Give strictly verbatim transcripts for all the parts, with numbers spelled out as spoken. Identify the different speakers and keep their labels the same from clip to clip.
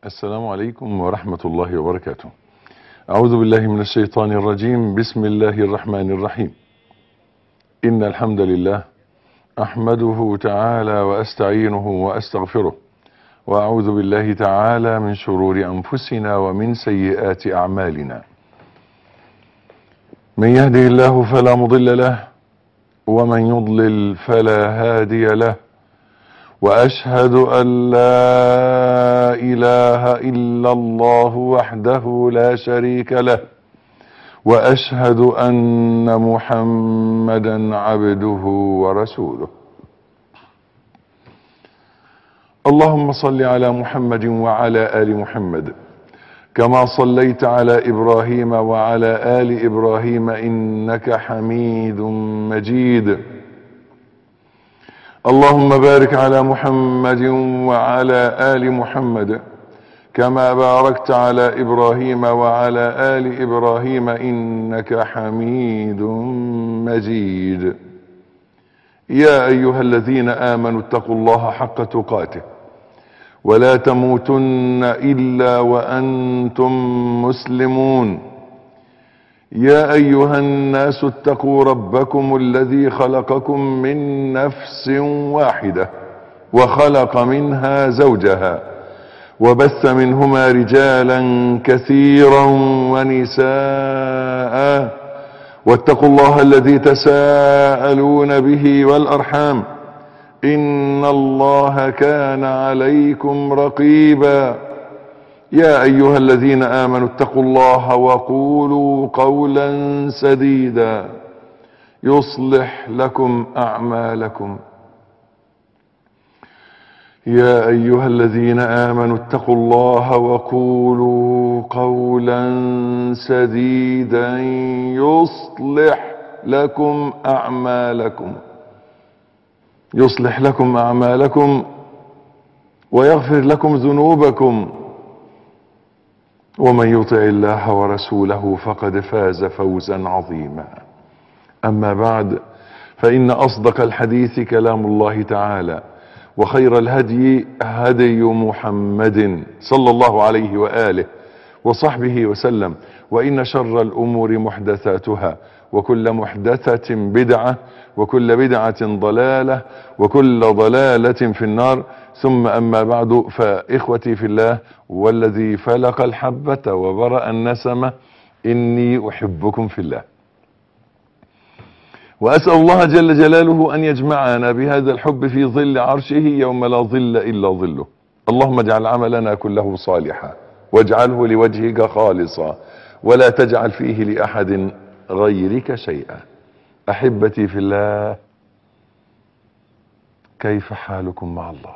Speaker 1: السلام عليكم ورحمة الله وبركاته. أعوذ بالله من الشيطان الرجيم. بسم الله الرحمن الرحيم. إن الحمد لله أحمده تعالى وأستعينه وأستغفره، وأعوذ بالله تعالى من شرور أنفسنا ومن سيئات أعمالنا. من يهده الله فلا مضل له، ومن يضلل فلا هادي له، وأشهد أن لا إله إلا الله وحده لا شريك له، وأشهد أن محمدا عبده ورسوله. اللهم صل على محمد وعلى آل محمد كما صليت على إبراهيم وعلى آل إبراهيم إنك حميد مجيد. اللهم بارك على محمد وعلى آل محمد كما باركت على إبراهيم وعلى آل إبراهيم إنك حميد مجيد. يا أيها الذين آمنوا اتقوا الله حق تقاته ولا تموتن إلا وأنتم مسلمون. يا أيها الناس اتقوا ربكم الذي خلقكم من نفس واحدة وخلق منها زوجها وبث منهما رجالا كثيرا ونساء، واتقوا الله الذي تساءلون به والأرحام إن الله كان عليكم رقيبا. يا أيها الذين آمنوا اتقوا الله وقولوا قولا سديدا يصلح لكم أعمالكم. يا أيها الذين آمنوا اتقوا الله وقولوا قولا سديدا يصلح لكم أعمالكم يصلح لكم أعمالكم ويغفر لكم ذنوبكم، ومن يطع الله ورسوله فقد فاز فوزا عظيما. أما بعد، فإن أصدق الحديث كلام الله تعالى، وخير الهدي هدي محمد صلى الله عليه وآله وصحبه وسلم، وإن شر الأمور محدثاتها، وكل محدثة بدعة، وكل بدعة ضلالة، وكل ضلالة في النار. ثم أما بعد، فإخوتي في الله والذي فلق الحبة وبرأ النسمة، إني أحبكم في الله، وأسأل الله جل جلاله أن يجمعنا بهذا الحب في ظل عرشه يوم لا ظل إلا ظله. اللهم اجعل عملنا كله صالحا، واجعله لوجهك خالصا، ولا تجعل فيه لأحد غيرك شيئا. أحبتي في الله، كيف حالكم مع الله؟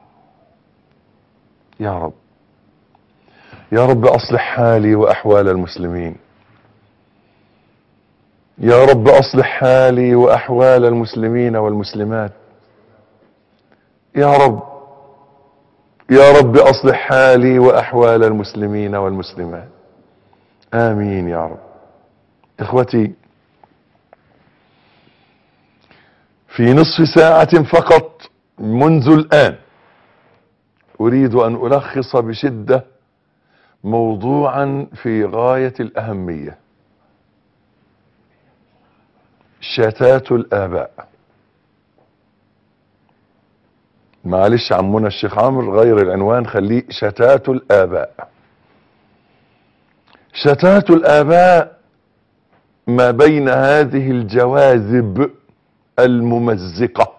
Speaker 1: يا رب يا رب أصلح حالي وأحوال المسلمين. يا رب أصلح حالي وأحوال المسلمين والمسلمات. يا رب يا رب أصلح حالي وأحوال المسلمين والمسلمات. آمين يا رب. إخوتي، في نصف ساعة فقط منذ الآن أريد أن ألخص بشدة موضوعا في غاية الأهمية: شتات الآباء. معلش عمنا الشيخ عمرو، غير العنوان، خليه شتات الآباء. شتات الآباء ما بين هذه الجواذب الممزقة،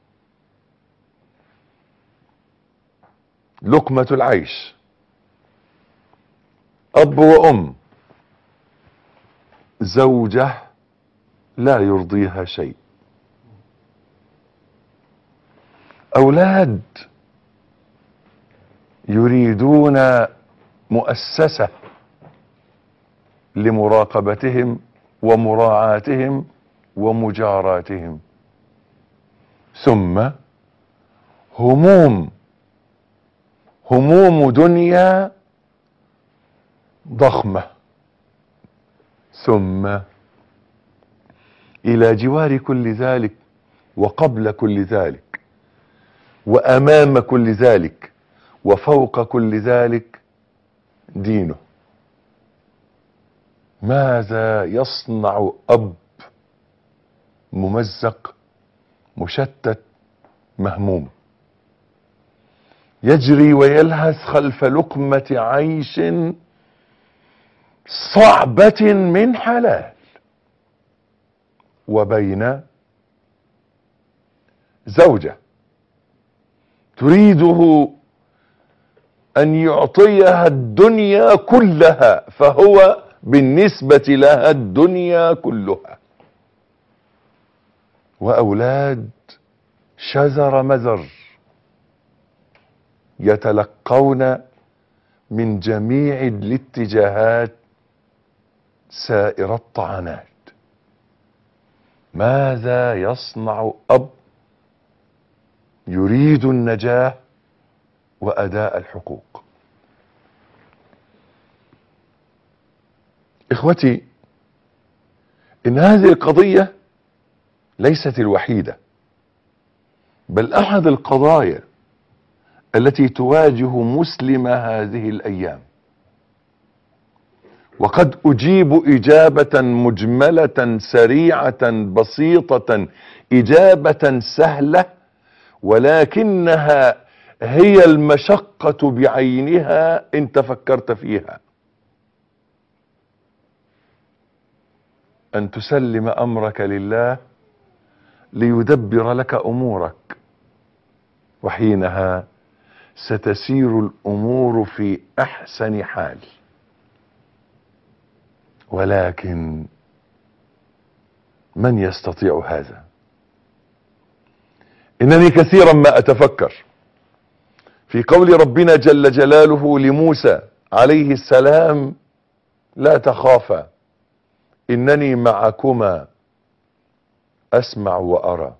Speaker 1: لقمة العيش، أب وأم، زوجة لا يرضيها شيء، أولاد يريدون مؤسسة لمراقبتهم ومراعاتهم ومجاراتهم، ثم هموم هموم دنيا ضخمة، ثم إلى جوار كل ذلك وقبل كل ذلك وأمام كل ذلك وفوق كل ذلك دينه. ماذا يصنع أب ممزق مشتت مهموم يجري ويلهث خلف لقمة عيش صعبة من حلال، وبين زوجة تريده أن يعطيها الدنيا كلها، فهو بالنسبة لها الدنيا كلها، وأولاد شذر مذر يتلقون من جميع الاتجاهات سائر الطعنات. ماذا يصنع أب يريد النجاة وأداء الحقوق؟ إخوتي، إن هذه القضية ليست الوحيدة، بل أحد القضايا التي تواجه مسلم هذه الأيام. وقد أجيب إجابة مجملة سريعة بسيطة، إجابة سهلة، ولكنها هي المشقة بعينها إن تفكرت فيها. أن تسلم أمرك لله ليدبر لك أمورك، وحينها ستسير الأمور في أحسن حال. ولكن من يستطيع هذا؟ إنني كثيرا ما أتفكر في قول ربنا جل جلاله لموسى عليه السلام: لا تخافا إنني معكما أسمع وأرى.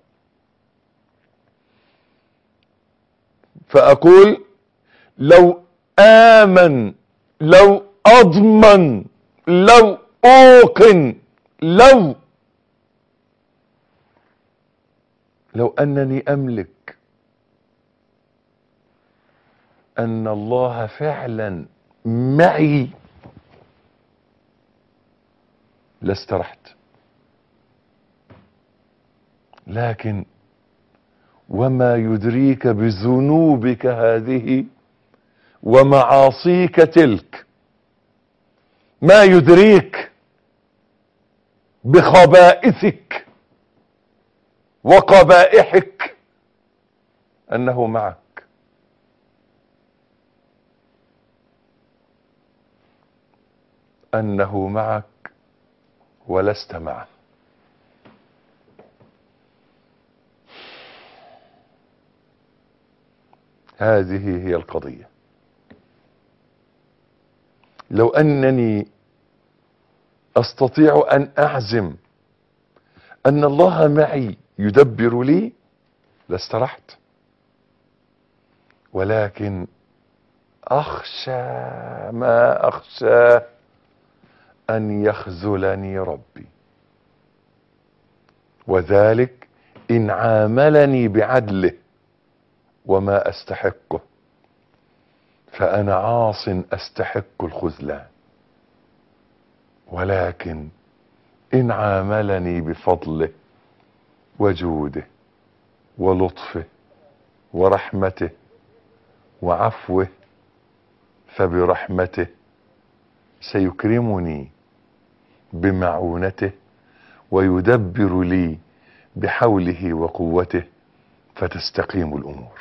Speaker 1: فأقول لو آمن، لو أضمن، لو أوقن، لو لو أنني أملك أن الله فعلا معي لاسترحت. لكن وما يدريك بذنوبك هذه ومعاصيك تلك؟ ما يدريك بخبائثك وقبائحك أنه معك؟ أنه معك ولست معه. هذه هي القضية. لو أنني أستطيع أن أعزم أن الله معي يدبر لي لاسترحت، ولكن أخشى ما أخشى أن يخذلني ربي، وذلك إن عاملني بعدله وما أستحقه، فأنا عاص أستحق الخذلان. ولكن إن عاملني بفضله وجوده ولطفه ورحمته وعفوه، فبرحمته سيكرمني بمعونته ويدبر لي بحوله وقوته، فتستقيم الأمور.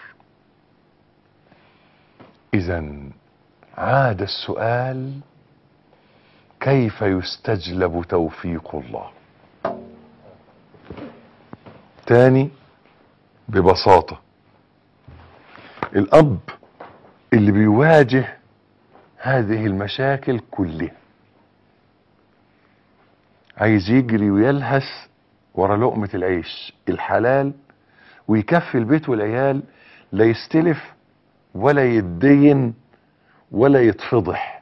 Speaker 1: إذن عاد السؤال: كيف يستجلب توفيق الله؟ تاني ببساطة، الأب اللي بيواجه هذه المشاكل كلها عايز يجري ويلهث ورا لقمة العيش الحلال ويكفي البيت والعيال، لا يستلف ولا يتدين ولا يتفضح،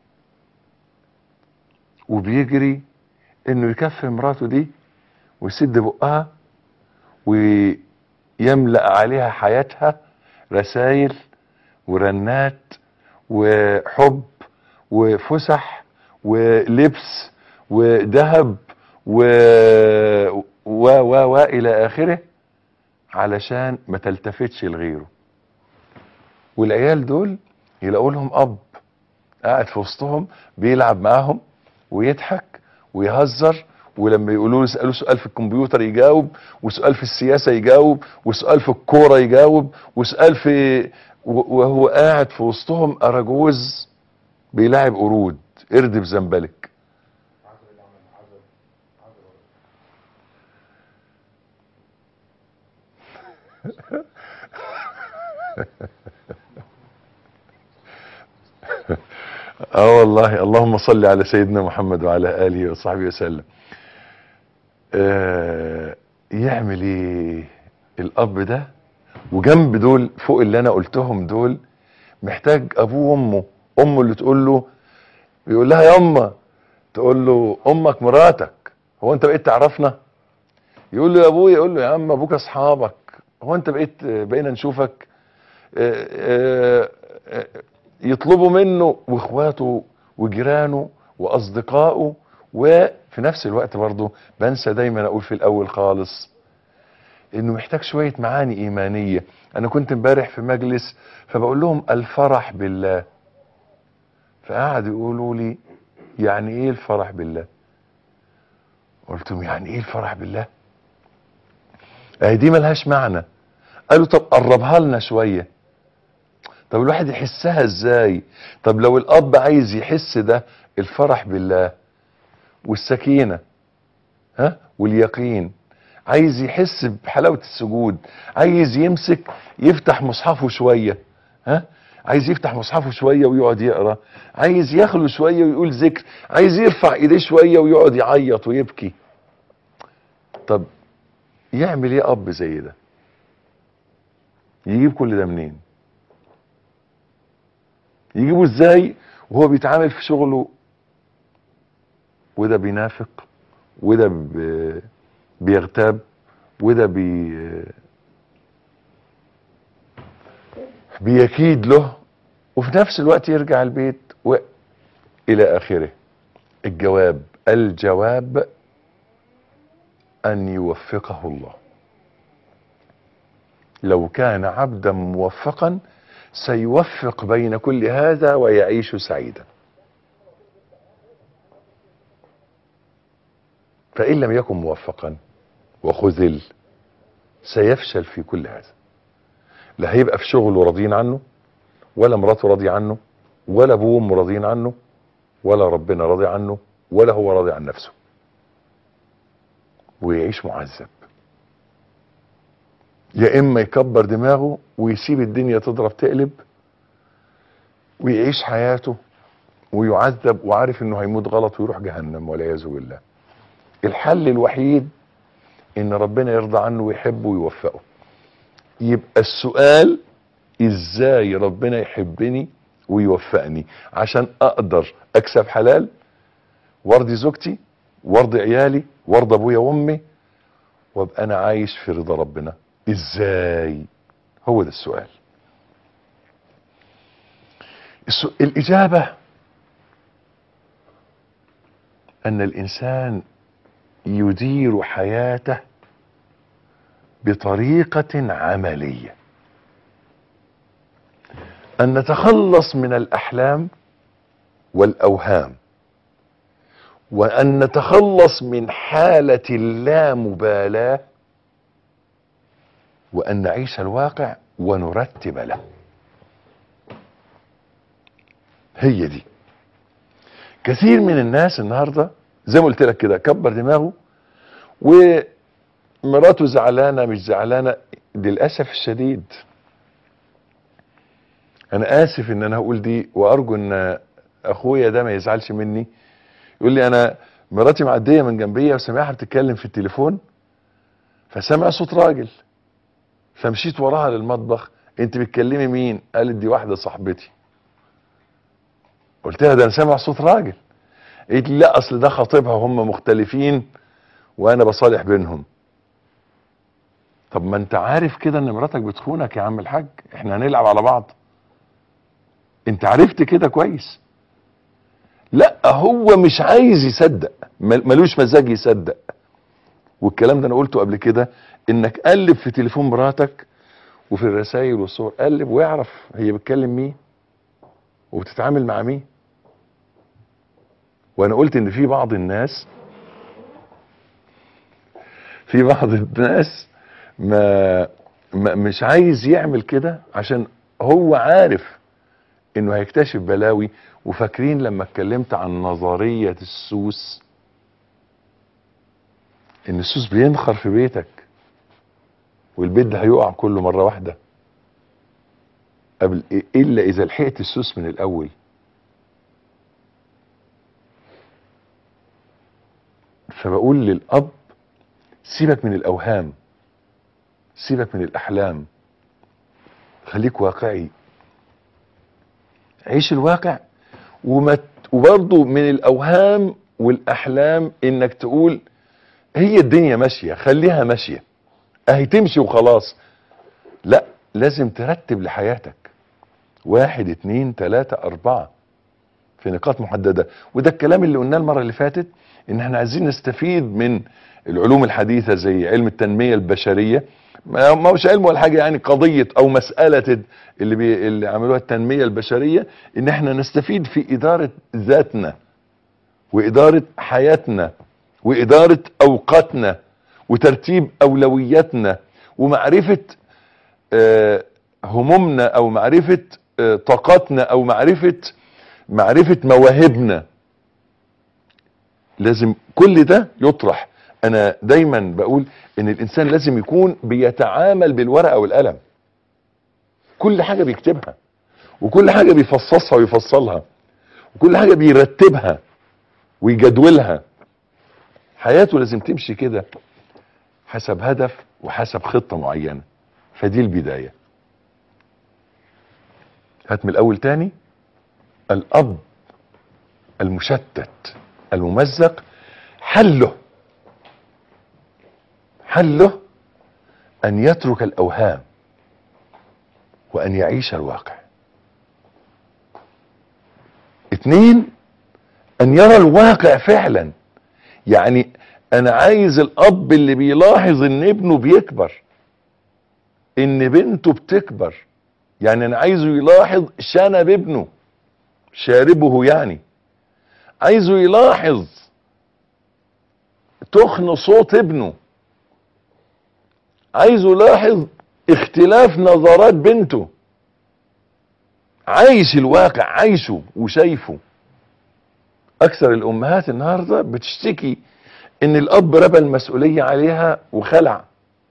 Speaker 1: وبيجري انه يكفي مراته دي ويسد بقها ويملأ عليها حياتها رسائل ورنات وحب وفسح ولبس وذهب و و و و الى اخره، علشان ما تلتفتش لغيره. والعيال دول يلاقوا لهم اب قاعد في وسطهم بيلعب معاهم ويضحك ويهزر، ولما يقولوا له اسالوا سؤال في الكمبيوتر يجاوب، وسؤال في السياسه يجاوب، وسؤال في الكوره يجاوب، وسؤال في وهو قاعد في وسطهم اراجوز بيلاعب قرود، قرد بزنبلك. اه والله، اللهم صل على سيدنا محمد وعلى اله وصحبه وسلم. آه يعمل ايه الاب ده؟ وجنب دول فوق اللي انا قلتهم دول محتاج ابوه وامه. امه اللي تقول له، بيقول لها يا اما، تقول له امك مراتك، هو انت بقيت تعرفنا؟ يقول له يا ابويا، يقول له يا عم ابوك اصحابك، هو انت بقيت بقينا نشوفك؟ آه آه آه يطلبوا منه واخواته وجيرانه واصدقائه. وفي نفس الوقت برضه بنسى دايما اقول في الاول خالص انه محتاج شوية معاني ايمانية. انا كنت امبارح في مجلس فبقول لهم الفرح بالله، فقعدوا يقولوا لي يعني ايه الفرح بالله؟ قلت لهم يعني ايه الفرح بالله؟ اهي دي ملهاش معنى. قالوا طب قربها لنا شوية. طب الواحد يحسها ازاي؟ طب لو الاب عايز يحس ده الفرح بالله والسكينة ها واليقين، عايز يحس بحلاوة السجود، عايز يمسك يفتح مصحفه شوية، ها عايز يفتح مصحفه شوية ويقعد يقرأ، عايز يخلو شوية ويقول ذكر، عايز يرفع ايديه شوية ويقعد يعيط ويبكي. طب يعمل ايه اب زي ده؟ يجيب كل ده منين؟ يجيبه ازاي وهو بيتعامل في شغله وده بينافق وده بيغتاب وده بي بيكيد له، وفي نفس الوقت يرجع البيت والى اخره؟ الجواب الجواب ان يوفقه الله. لو كان عبدا موفقا سيوفق بين كل هذا ويعيش سعيدا. فان لم يكن موفقا وخذل سيفشل في كل هذا. لا هيبقى في شغله راضيين عنه، ولا مراته راضية عنه، ولا ابوه وامه راضيين عنه، ولا ربنا راضي عنه، ولا هو راضي عن نفسه، ويعيش معذب. يا اما يكبر دماغه ويسيب الدنيا تضرب تقلب ويعيش حياته ويعذب وعارف انه هيموت غلط ويروح جهنم والعياذ بالله. الحل الوحيد ان ربنا يرضى عنه ويحبه ويوفقه. يبقى السؤال ازاي ربنا يحبني ويوفقني عشان اقدر اكسب حلال وارضي زوجتي وارضي عيالي وارضي ابويا وامي وابقى انا عايش في رضا ربنا. ازاي؟ هو ده السؤال. السؤال الاجابة ان الانسان يدير حياته بطريقة عملية، ان نتخلص من الاحلام والاوهام، وان نتخلص من حالة اللامبالاة، وان نعيش الواقع ونرتب له. هي دي. كثير من الناس النهاردة زي ما قلت لك كده كبر دماغه، ومراته زعلانة مش زعلانة. للأسف الشديد انا اسف ان انا هقول دي، وارجو ان اخويا ده ما يزعلش مني. يقول لي انا مراتي معدية من جنبية وسامعها بتتكلم في التليفون، فسمع صوت راجل فمشيت وراها للمطبخ. انت بتكلمي مين؟ قالت دي واحدة صاحبتي. قلت لها ده انا سامع صوت راجل. قالت لي لا اصل ده خطيبها وهم مختلفين وانا بصالح بينهم. طب ما انت عارف كده ان مراتك بتخونك يا عم الحاج، احنا هنلعب على بعض؟ انت عرفت كده كويس. لا هو مش عايز يصدق، ملوش مزاج يصدق. والكلام ده انا قلته قبل كده، انك قلب في تليفون مراتك وفي الرسائل والصور، قلب واعرف هي بتكلم مين وبتتعامل مع مين. وانا قلت ان في بعض الناس في بعض الناس ما, ما مش عايز يعمل كده عشان هو عارف انه هيكتشف بلاوي. وفاكرين لما اتكلمت عن نظرية السوس، ان السوس بينخر في بيتك والبيت ده هيقع كله مرة واحدة، قبل الا اذا لحقت السوس من الاول. فبقول للاب سيبك من الاوهام، سيبك من الاحلام، خليك واقعي، عيش الواقع. وما وبرضه من الاوهام والاحلام انك تقول هي الدنيا ماشيه خليها ماشيه اهي تمشي وخلاص. لا، لازم ترتب لحياتك واحد اتنين تلاتة اربعة في نقاط محددة. وده الكلام اللي قلناه المرة اللي فاتت، ان احنا عايزين نستفيد من العلوم الحديثة زي علم التنمية البشرية. ما هوش علم ولا حاجة، يعني قضية او مسألة اللي, بي اللي عملوها التنمية البشرية، ان احنا نستفيد في ادارة ذاتنا وادارة حياتنا وادارة اوقاتنا وترتيب اولوياتنا ومعرفة آه همومنا او معرفة آه طاقاتنا او معرفة معرفة مواهبنا. لازم كل ده يطرح. انا دايما بقول ان الانسان لازم يكون بيتعامل بالورقة والقلم، كل حاجة بيكتبها وكل حاجة بيفصصها ويفصلها وكل حاجة بيرتبها ويجدولها. حياته لازم تمشي كده حسب هدف وحسب خطة معينة. فدي البداية. هات من الاول تاني. الاب المشتت الممزق حله حله ان يترك الاوهام وان يعيش الواقع. اتنين، ان يرى الواقع فعلا. يعني انا عايز الاب اللي بيلاحظ ان ابنه بيكبر، ان بنته بتكبر. يعني انا عايزه يلاحظ شنب ابنه، شاربه يعني. عايزه يلاحظ تخن صوت ابنه. عايزه يلاحظ اختلاف نظرات بنته. عايش الواقع، عايشه وشايفه. اكثر الامهات النهارده بتشتكي ان الاب رمى المسؤوليه عليها وخلع.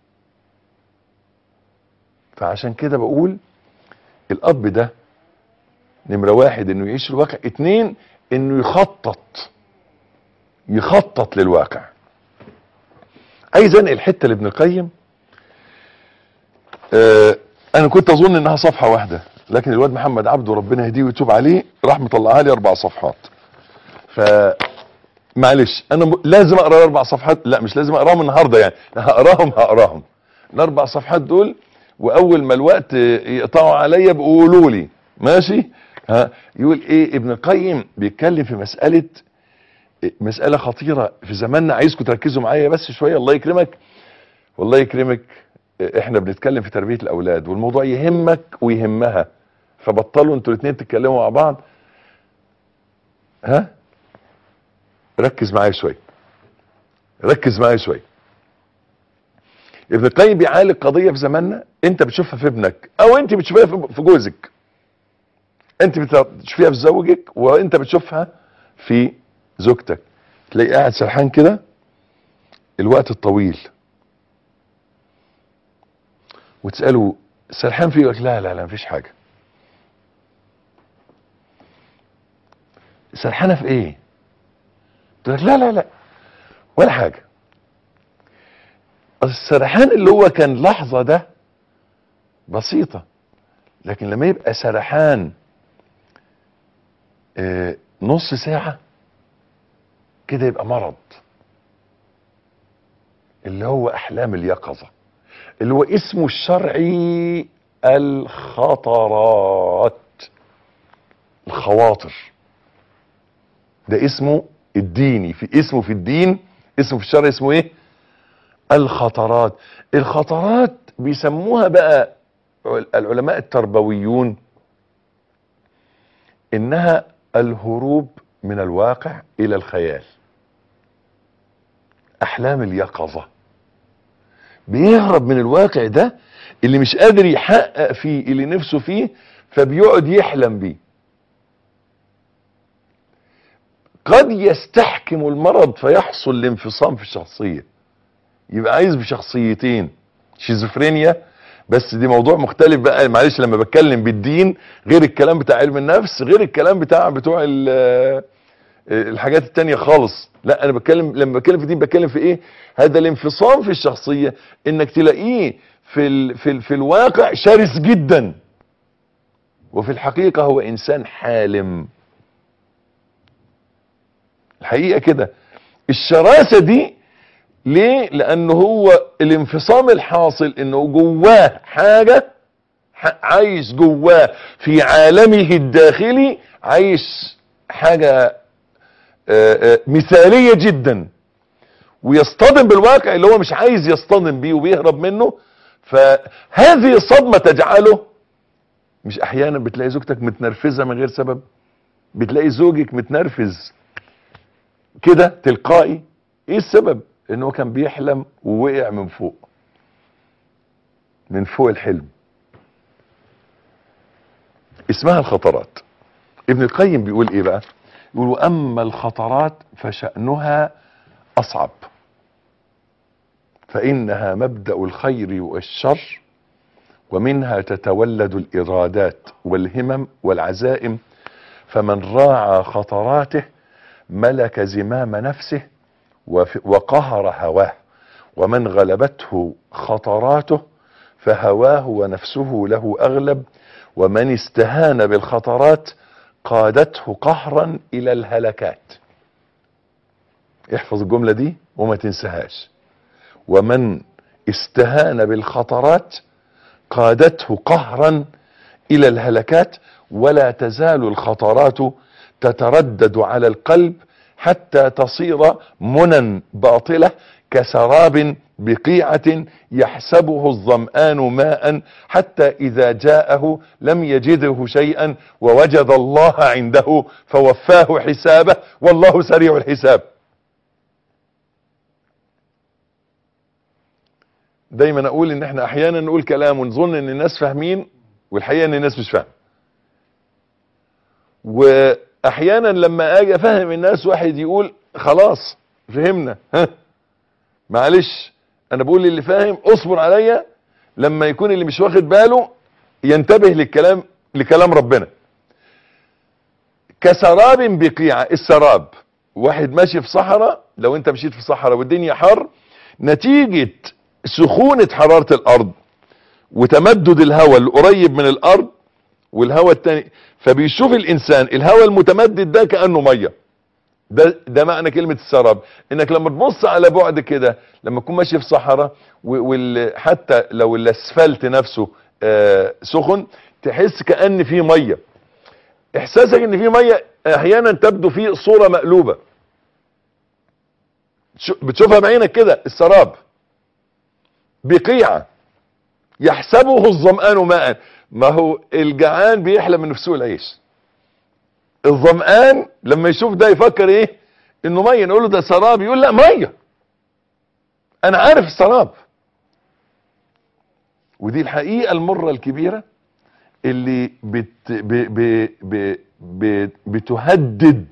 Speaker 1: فعشان كده بقول الاب ده نمره واحد انه يعيش الواقع، اتنين انه يخطط يخطط للواقع. عايز انقل حته لابن القيم. آه انا كنت اظن انها صفحه واحده، لكن الواد محمد عبده ربنا يهديه ويتوب عليه راح مطلعها لي اربع صفحات. ف معلش انا م... لازم اقرا الاربع صفحات. لا مش لازم اقراهم النهارده، يعني هقراهم هقراهم الاربع صفحات دول، واول ما الوقت يقطعوا عليا بيقولوا لي ماشي. ها يقول ايه ابن القيم؟ بيتكلم في مساله مساله خطيره في زماننا. عايزكم تركزوا معايا بس شويه. الله يكرمك والله يكرمك. احنا بنتكلم في تربيه الاولاد والموضوع يهمك ويهمها، فبطلوا انتوا الاثنين تتكلموا مع بعض. ها ركز معايا شويه، ركز معايا شويه. ابن القيم بيعالج قضيه في زماننا انت بتشوفها في ابنك او انت بتشوفها في جوزك، انت بتشوفيها في زوجك وانت بتشوفها في زوجتك. تلاقي قاعد سرحان كده الوقت الطويل وتساله سرحان فيه؟ يقول لك لا لا لا مفيش حاجه. سرحانه في ايه؟ تقول لك لا لا لا ولا حاجه. السرحان اللي هو كان لحظه ده بسيطه، لكن لما يبقى سرحان اه نص ساعه كده يبقى مرض، اللي هو احلام اليقظه، اللي هو اسمه الشرعي الخطرات. الخواطر. ده اسمه الديني، في اسمه في الدين، اسمه في الشرع اسمه ايه؟ الخطرات. الخطرات بيسموها بقى العلماء التربويون انها الهروب من الواقع الى الخيال، احلام اليقظة. بيهرب من الواقع ده اللي مش قادر يحقق فيه اللي نفسه فيه، فبيقعد يحلم بيه. قد يستحكم المرض فيحصل الانفصام في الشخصية، يبقى عايز بشخصيتين، شيزوفرينيا. بس دي موضوع مختلف بقى، معلش لما بتكلم بالدين غير الكلام بتاع علم النفس، غير الكلام بتاع بتوع الحاجات التانية خالص. لا انا بتكلم، لما بتكلم في الدين بتكلم في ايه؟ هذا الانفصام في الشخصية، انك تلاقيه في ال في ال في الواقع شرس جدا، وفي الحقيقة هو انسان حالم. الحقيقة كده. الشراسة دي ليه؟ لانه هو الانفصام الحاصل انه جواه حاجة، عايش جواه في عالمه الداخلي، عايش حاجة مثالية جدا، ويصطدم بالواقع اللي هو مش عايز يصطدم بيه وبيهرب منه. فهذه الصدمة تجعله، مش احيانا بتلاقي زوجتك متنرفزة من غير سبب؟ بتلاقي زوجك متنرفز كده تلقائي، ايه السبب؟ انه كان بيحلم ووقع من فوق، من فوق الحلم. اسمها الخطرات. ابن القيم بيقول ايه بقى؟ يقول واما الخطرات فشأنها اصعب، فانها مبدأ الخير والشر، ومنها تتولد الارادات والهمم والعزائم، فمن راعى خطراته ملك زمام نفسه وقهر هواه، ومن غلبته خطراته فهواه ونفسه له اغلب، ومن استهان بالخطرات قادته قهرا الى الهلكات. احفظ الجملة دي وما تنساهاش. ومن استهان بالخطرات قادته قهرا الى الهلكات، ولا تزال الخطرات تتردد على القلب حتى تصير منى باطلة كسراب بقيعة يحسبه الظمآن ماء، حتى إذا جاءه لم يجده شيئا ووجد الله عنده فوفاه حسابه والله سريع الحساب. دايما اقول ان احنا احيانا نقول كلام ونظن ان الناس فاهمين، والحقيقة ان الناس مش فاهمة. واحيانا لما اجي افهم الناس واحد يقول خلاص فهمنا، ها معلش انا بقول للي فاهم اصبر عليا، لما يكون اللي مش واخد باله ينتبه للكلام، لكلام ربنا. كسراب بقيعة. السراب، واحد ماشي في صحراء، لو انت مشيت في صحراء والدنيا حر، نتيجة سخونة حرارة الارض وتمدد الهواء القريب من الارض والهواء التاني، فبيشوف الانسان الهواء المتمدد ده كأنه مية. ده ده معنى كلمة السراب. انك لما تبص على بعد كده، لما تكون ماشي في صحراء وحتى لو الاسفلت نفسه آه سخن، تحس كأن فيه مية. احساسك ان فيه مية احيانا تبدو فيه صورة مقلوبة، بتشوفها بعينك كده. السراب بقيعة يحسبه الظمآن ماء. ما هو الجعان بيحلم من سوء العيش، الظمآن لما يشوف ده يفكر ايه؟ انه ميه. نقول له ده سراب، يقول لا ميه، انا عارف السراب. ودي الحقيقة المرة الكبيرة اللي بت ب ب ب ب بتهدد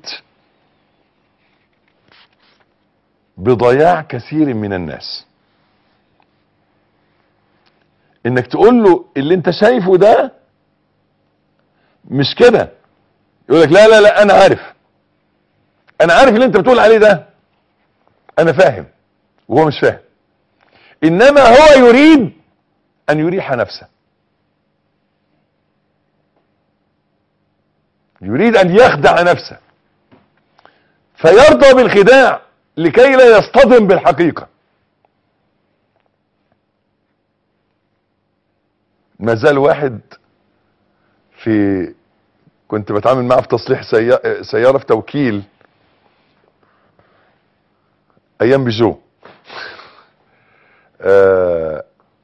Speaker 1: بضياع كثير من الناس. انك تقول له اللي انت شايفه ده مش كده، يقول لك لا لا لا انا عارف، انا عارف اللي انت بتقول عليه ده، انا فاهم، وهو مش فاهم. انما هو يريد ان يريح نفسه، يريد ان يخدع نفسه، فيرضى بالخداع لكي لا يصطدم بالحقيقة. ما زال واحد في كنت بتعامل معاه في تصليح سي... سيارة في توكيل ايام بيجو. آه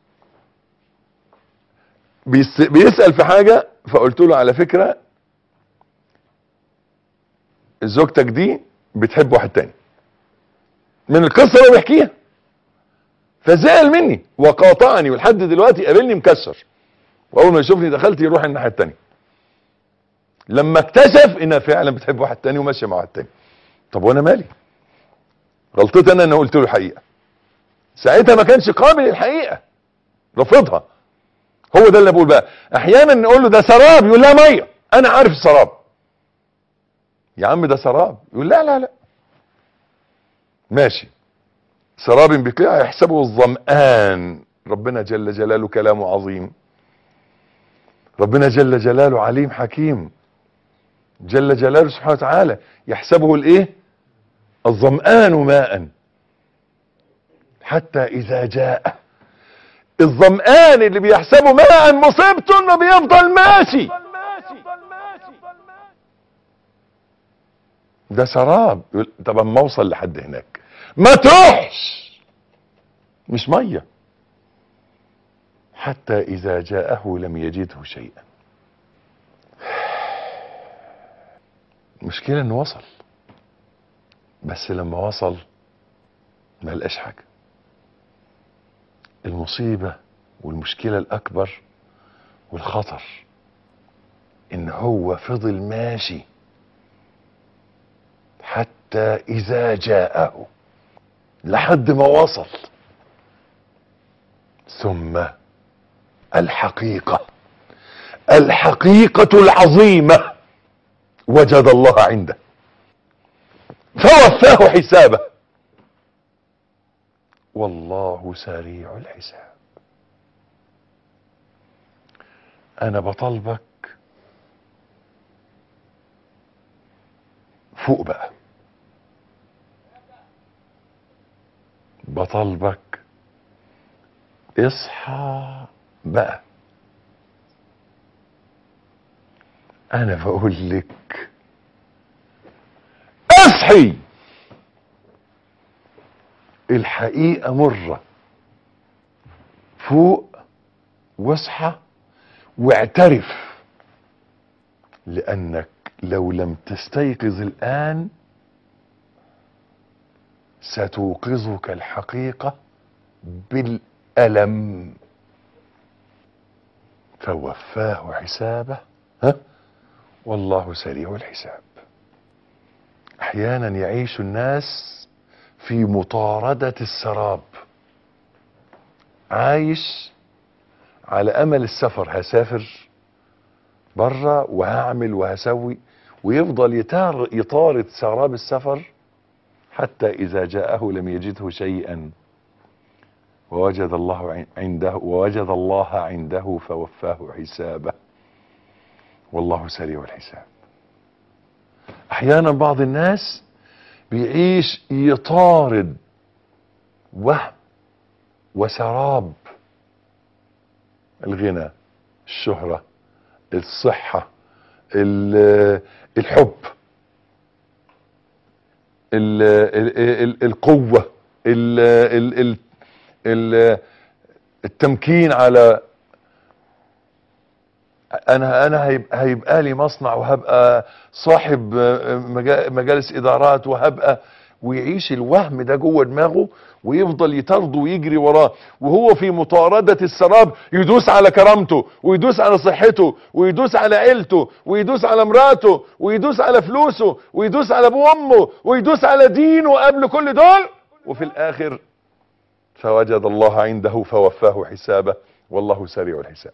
Speaker 1: بيس... بيسأل في حاجة، فقلت له على فكرة زوجتك دي بتحب واحد تاني، من القصة اللي هو بيحكيها. فزعل مني وقاطعني، ولحد دلوقتي قابلني مكسر، واول ما يشوفني دخلت يروح الناحية التانية، لما اكتشف انها فعلا بتحب واحد تاني وماشية مع واحد تاني. طب وانا مالي؟ غلطتي انا ان قلت له الحقيقة. ساعتها ما كانش قابل الحقيقة، رفضها. هو ده اللي بقول بقى، احيانا نقول له ده سراب، يقول لا ميه، انا عارف السراب. يا عم ده سراب، يقول لا لا لا ماشي. سراب بقيع يحسبه الظمآن. ربنا جل جلاله كلامه عظيم، ربنا جل جلاله عليم حكيم، جل جلاله سبحانه وتعالى. يحسبه الايه؟ الظمآن ماء حتى اذا جاء. الظمآن اللي بيحسبه ماء مصيبته انه بيفضل ماشي، ده سراب. طب اما اوصل لحد هناك ما تروحش، مش ميه. حتى اذا جاءه لم يجده شيئا. المشكلة انه وصل، بس لما وصل ما لقاش حاجة. المصيبة والمشكلة الاكبر والخطر ان هو فضل ماشي حتى اذا جاءه، لحد ما وصل. ثم الحقيقة، الحقيقة العظيمة، وجد الله عنده فوفاه حسابه، والله سريع الحساب. انا بطلبك فوق بقى، بطلبك اصحى بقى. انا بقول لك اصحي، الحقيقة مرة. فوق واصحى واعترف، لانك لو لم تستيقظ الان ستوقظك الحقيقة بالألم. فوفاه حسابه، ها، والله سريع الحساب. احيانا يعيش الناس في مطاردة السراب، عايش على امل السفر، هسافر بره وهعمل وهسوي، ويفضل يتار يطارد سراب السفر حتى اذا جاءه لم يجده شيئا، ووجد الله عنده ووجد الله عنده فوفاه حسابه، والله سريع الحساب. احيانا بعض الناس بيعيش يطارد وهم وسراب، الغنى، الشهرة، الصحة، الحب، القوة، التمكين على انا انا هيبقى, هيبقى لي مصنع، وهبقى صاحب مجالس ادارات، وهبقى، ويعيش الوهم ده جوه دماغه، ويفضل يطرده ويجري وراه، وهو في مطاردة السراب يدوس على كرامته، ويدوس على صحته، ويدوس على عيلته، ويدوس على مراته، ويدوس على فلوسه، ويدوس على ابوه وامه، ويدوس على دينه قبل كل دول، وفي الاخر فوجد الله عنده فوفاه حسابه، والله سريع الحساب.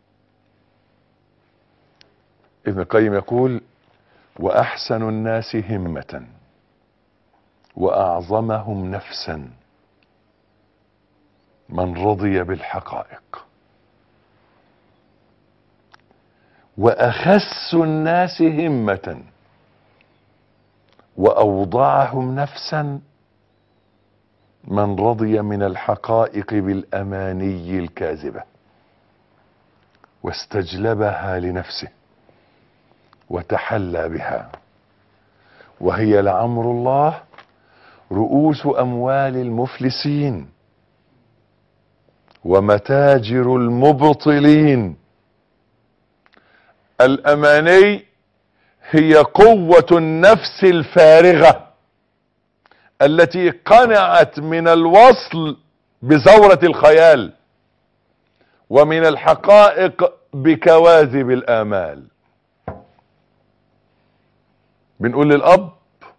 Speaker 1: ابن القيم يقول: واحسن الناس همة واعظمهم نفسا من رضي بالحقائق، واخس الناس همة واوضعهم نفسا من رضي من الحقائق بالاماني الكاذبة واستجلبها لنفسه وتحلى بها، وهي لعمر الله رؤوس اموال المفلسين ومتاجر المبطلين. الاماني هي قوة النفس الفارغة التي قنعت من الوصل بزورة الخيال ومن الحقائق بكواذب الآمال. بنقول للأب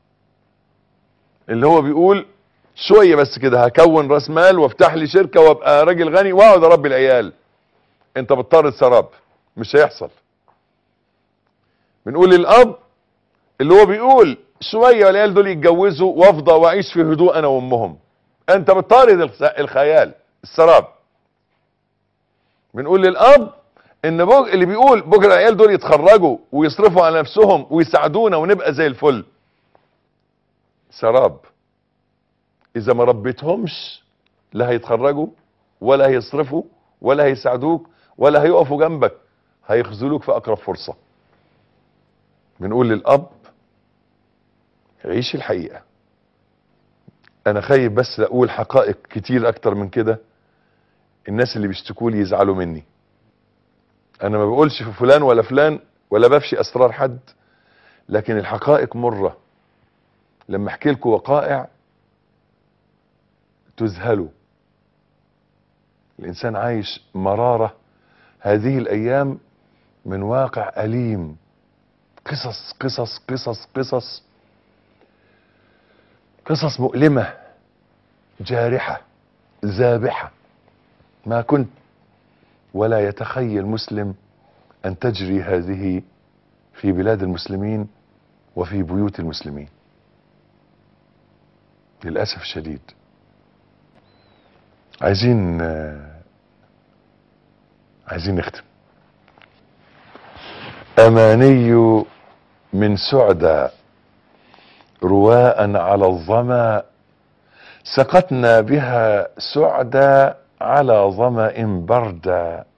Speaker 1: اللي هو بيقول شوية بس كده هكون راس مال وافتح لي شركة وابقى راجل غني واقعد اربي العيال، انت بتطرد سراب، مش هيحصل. بنقول للأب اللي هو بيقول شوية والعيال دول يتجوزوا وافضى واعيش في هدوء انا وامهم، انت بتطارد الخيال السراب. بنقول للأب ان بوج اللي بيقول بكره العيال دول يتخرجوا ويصرفوا على نفسهم ويساعدونا ونبقى زي الفل، سراب. اذا ما ربيتهمش لا هيتخرجوا ولا هيصرفوا ولا هيساعدوك ولا هيقفوا جنبك، هيخذلوك في اقرب فرصة. بنقول للأب عيش الحقيقة. انا خايف بس اقول حقائق كتير اكتر من كده، الناس اللي بيشتكوا لي يزعلوا مني. انا ما بقولش في فلان ولا فلان ولا بفشي اسرار حد، لكن الحقائق مرة. لما احكي لكم وقائع تذهلوا. الانسان عايش مرارة هذه الايام من واقع اليم، قصص قصص قصص قصص قصص مؤلمة جارحة ذابحة، ما كنت ولا يتخيل مسلم ان تجري هذه في بلاد المسلمين وفي بيوت المسلمين للأسف الشديد. عايزين عايزين نختم. اماني من سعدى رواء على الظما، سقتنا بها سعدى على ظمأ بردا.